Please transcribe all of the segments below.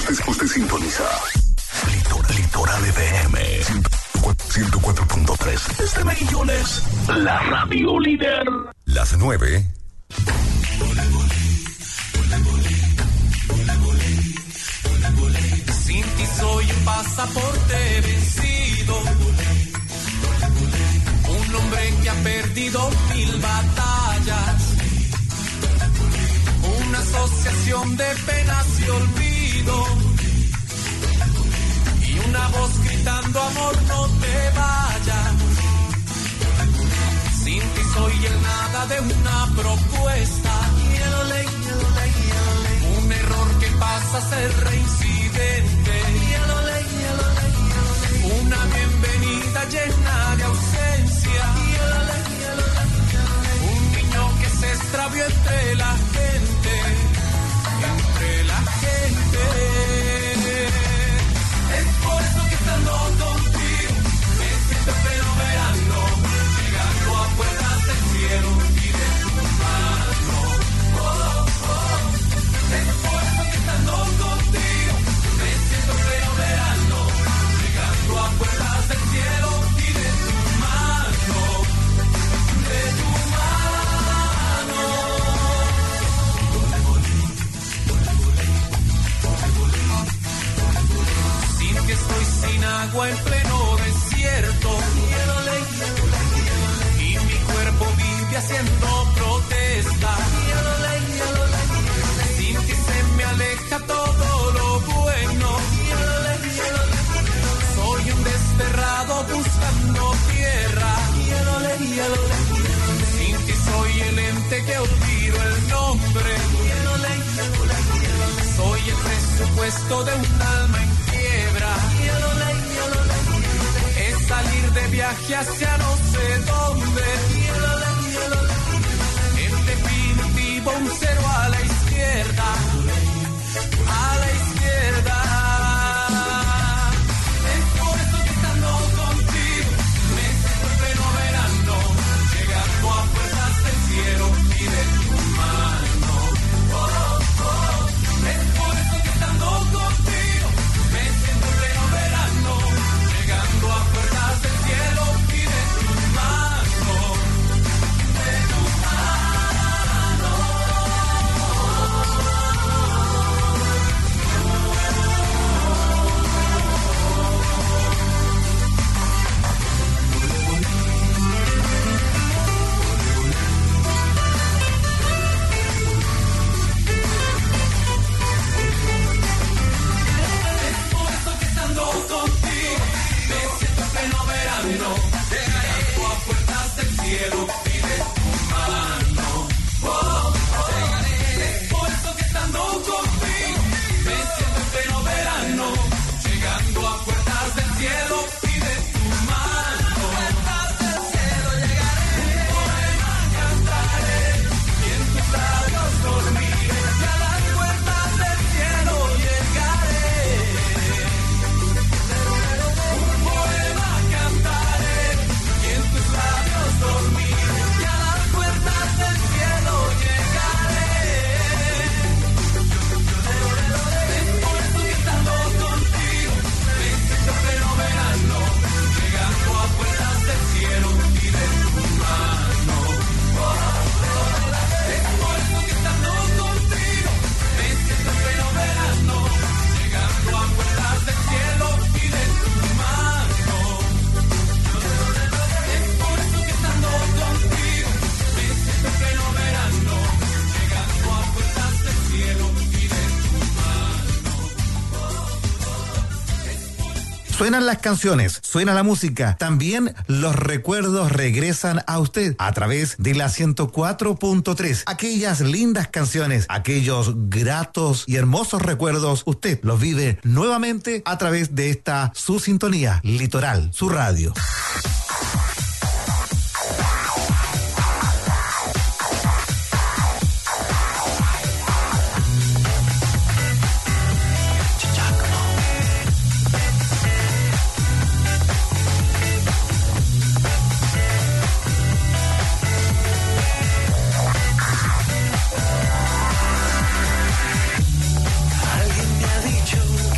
Usted sintoniza Litoral FM 104.3 desde Mejillones, la radio líder. Las 9. Sin ti soy un pasaporte vencido, un hombre que ha perdido 1000 batallas, una asociación de penas y olvido, y una voz gritando amor no te vayas. Sin ti soy el nada de una propuesta, un error que pasa a ser reincidente, una bienvenida llena de ausencia, un niño que se extravió entre la gente, Es por eso que estando contigo me siento fenomenal, llegando a puertas del cielo y de tu mano. Es por eso que estando contigo me siento fenomenal, llegando a puertas del cielo y de tu mano, de tu mano. Sin que estoy sin agua en pleno desierto, y mi cuerpo vive haciendo protesta. Sin que se me aleja todo lo bueno, soy un desterrado buscando tierra. Sin ti soy el ente que olvido el nombre, soy el presupuesto de un alma en quiebra. Es salir de viaje hacia no sé dónde, en definitivo un cero a la izquierda, a la izquierda. Es por eso que estando contigo me siento fenomenal, llegando a puertas del cielo y de tu mano. Es por eso que estando contigo me siento fenomenal, llegando a puertas del cielo y de tu mano, de tu mano. Es por eso que estando contigo me siento fenomenal, llegando a puertas del cielo y de tu mano. Es por eso que estando contigo me siento fenomenal, llegando a puertas del cielo y de tu mano. Puertas del cielo llegaré, un poema cantaré y en tus labios dormiré, y a las puertas del cielo llegaré. Un poema cantaré y en tus labios dormiré, y a las puertas del cielo llegaré. Es por eso que estando contigo me siento fenomenal, llegando a puertas del cielo y de tu mano. Es por eso que estando contigo me siento fenomenal, llegando a puertas del cielo y de tu mano. Es por eso que estando contigo me siento fenomenal, llegando a puertas del cielo y de tu mano. Suenan las canciones, suena la música, también los recuerdos regresan a usted a través de la 104.3. Aquellas lindas canciones, aquellos gratos y hermosos recuerdos, usted los vive nuevamente a través de esta su sintonía, Litoral, su radio. Alguien me ha dicho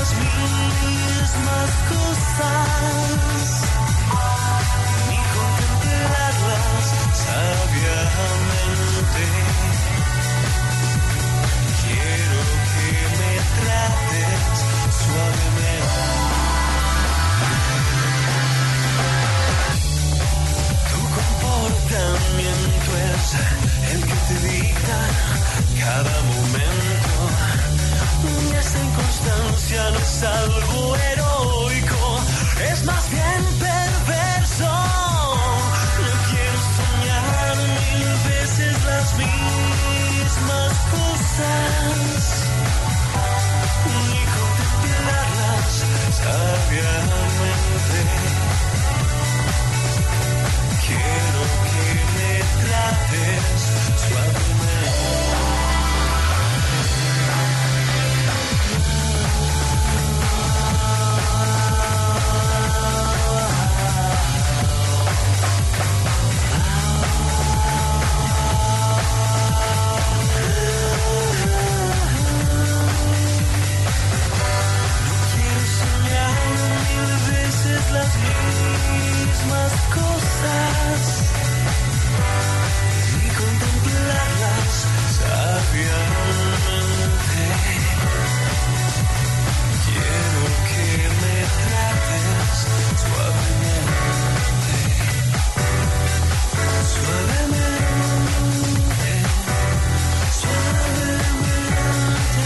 las mismas cosas, ni contemplarlas sabiamente. Quiero que me trates suavemente. Tu comportamiento es el que te dicta cada momento. Y esa inconstancia no es algo heroico, es más bien perverso. No quiero soñar 1000 veces las mismas cosas, ni contemplarlas sabiamente. Quiero que me trates suavemente. Las mismas cosas y contemplarlas sabiamente. Quiero que me trates suavemente, suavemente, suavemente,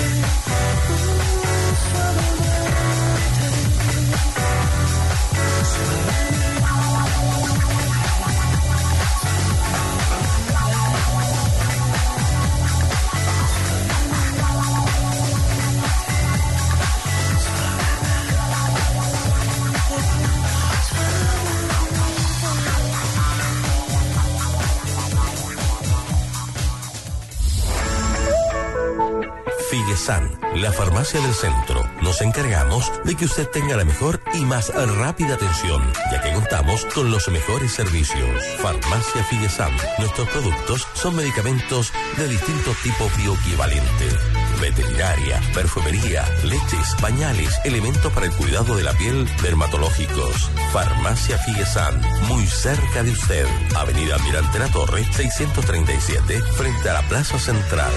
Figesan, la farmacia del centro. Nos encargamos de que usted tenga la mejor y más rápida atención, ya que contamos con los mejores servicios. Farmacia Figesan. Nuestros productos son medicamentos de distintos tipos bioequivalentes. Veterinaria, perfumería, leches, pañales, elementos para el cuidado de la piel, dermatológicos. Farmacia Figesan, muy cerca de usted. Avenida Almirante La Torre, 637, frente a la Plaza Central.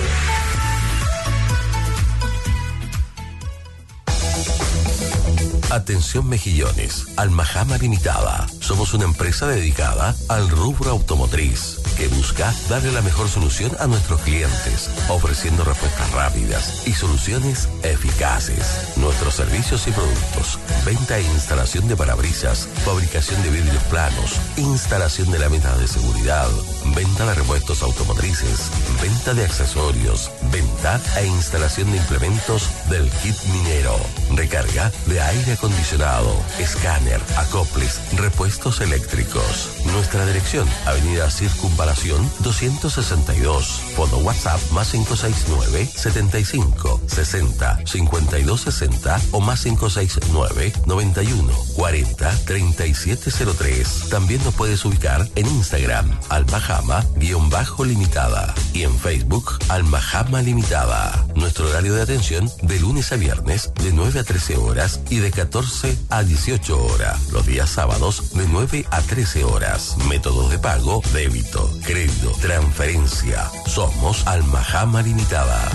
Atención Mejillones, Almahama Limitada. Somos una empresa dedicada al rubro automotriz que busca darle la mejor solución a nuestros clientes, ofreciendo respuestas rápidas y soluciones eficaces. Nuestros servicios y productos: venta e instalación de parabrisas, fabricación de vidrios planos, instalación de láminas de seguridad, venta de repuestos automotrices, venta de accesorios, venta e instalación de implementos del kit minero, recarga de aire acondicionado, escáner, acoples, repuestos eléctricos. Nuestra dirección: Avenida Circunvalación 262. Fono WhatsApp +569 75 60 52 60 o +569 91 40 3703. También nos puedes ubicar en Instagram, Almahama_limitada, y en Facebook, Almahama Limitada. Nuestro horario de atención de lunes a viernes de 9 a 13 horas y de 14 a 18 horas. Los días sábados de 9 a 13 horas. Métodos de pago: débito, crédito, transferencia. Somos Almahama Limitada.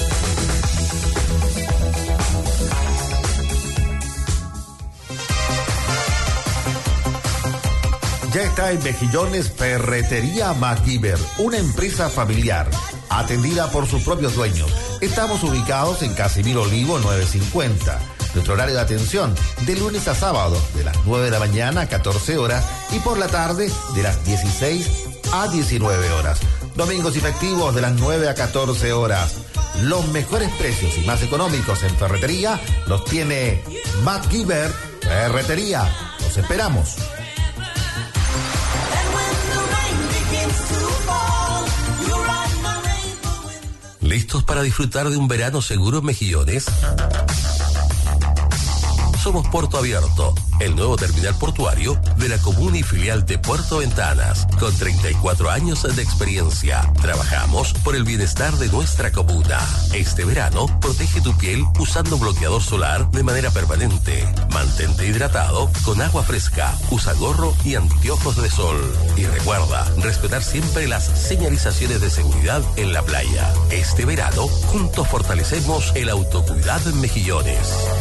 Ya está en Mejillones Ferretería MacGyver, una empresa familiar, atendida por sus propios dueños. Estamos ubicados en Casimiro Olivo 950. Nuestro horario de atención de lunes a sábado de las 9 de la mañana a 14 horas y por la tarde de las 16 a 19 horas. Domingos y festivos de las 9 a 14 horas. Los mejores precios y más económicos en ferretería los tiene MacGyver Ferretería. Los esperamos. ¿Listos para disfrutar de un verano seguro en Mejillones? somos Puerto Abierto, el nuevo terminal portuario de la comuna y filial de Puerto Ventanas, con 34 años de experiencia. Trabajamos por el bienestar de nuestra comuna. Este verano, protege tu piel usando bloqueador solar de manera permanente. Mantente hidratado con agua fresca, usa gorro y anteojos de sol. Y recuerda, respetar siempre las señalizaciones de seguridad en la playa. Este verano, juntos fortalecemos el autocuidado en Mejillones.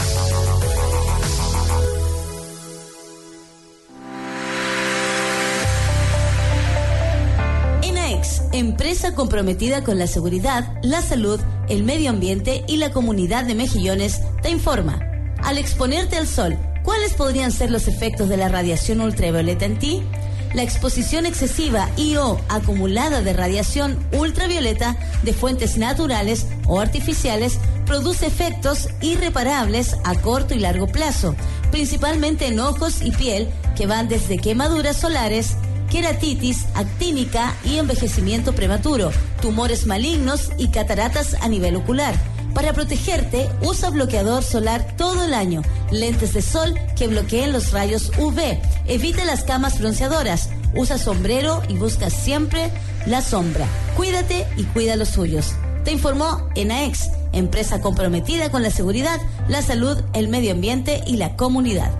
ENAEX, empresa comprometida con la seguridad, la salud, el medio ambiente y la comunidad de Mejillones, te informa. Al exponerte al sol, ¿cuáles podrían ser los efectos de la radiación ultravioleta en ti? La exposición excesiva y o acumulada de radiación ultravioleta de fuentes naturales o artificiales produce efectos irreparables a corto y largo plazo, principalmente en ojos y piel, que van desde quemaduras solares, queratitis actínica y envejecimiento prematuro, tumores malignos y cataratas a nivel ocular. Para protegerte, usa bloqueador solar todo el año, lentes de sol que bloqueen los rayos UV, evita las camas bronceadoras, usa sombrero y busca siempre la sombra. Cuídate y cuida los suyos. Te informó ENAEX, empresa comprometida con la seguridad, la salud, el medio ambiente y la comunidad.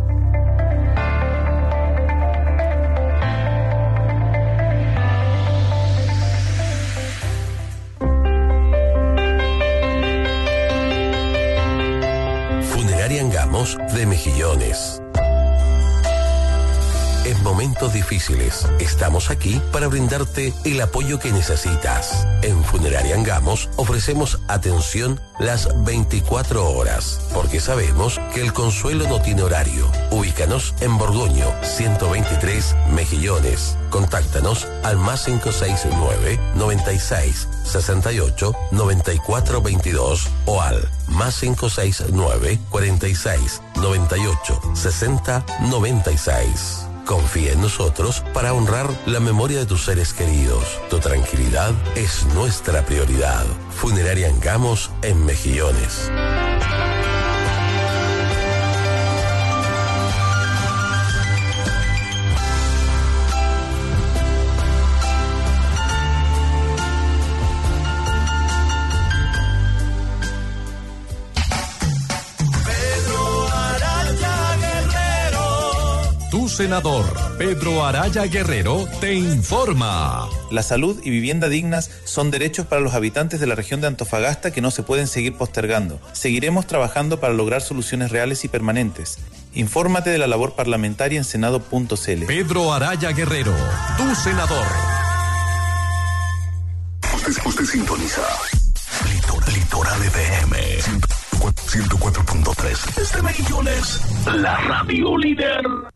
Angamos de Mejillones. En momentos difíciles, estamos aquí para brindarte el apoyo que necesitas. En Funeraria Angamos ofrecemos atención las 24 horas, porque sabemos que el consuelo no tiene horario. Ubícanos en Borgoño, 123 Mejillones. Contáctanos al +569 96 68 94 22 o al +569 46 98 60 96. Confía en nosotros para honrar la memoria de tus seres queridos. Tu tranquilidad es nuestra prioridad. Funeraria Angamos en Mejillones. Senador Pedro Araya Guerrero te informa. La salud y vivienda dignas son derechos para los habitantes de la región de Antofagasta que no se pueden seguir postergando. Seguiremos trabajando para lograr soluciones reales y permanentes. Infórmate de la labor parlamentaria en senado.cl. Pedro Araya Guerrero, tu senador. Usted sintoniza Litoral FM 104.3 desde Mejillones, la radio líder.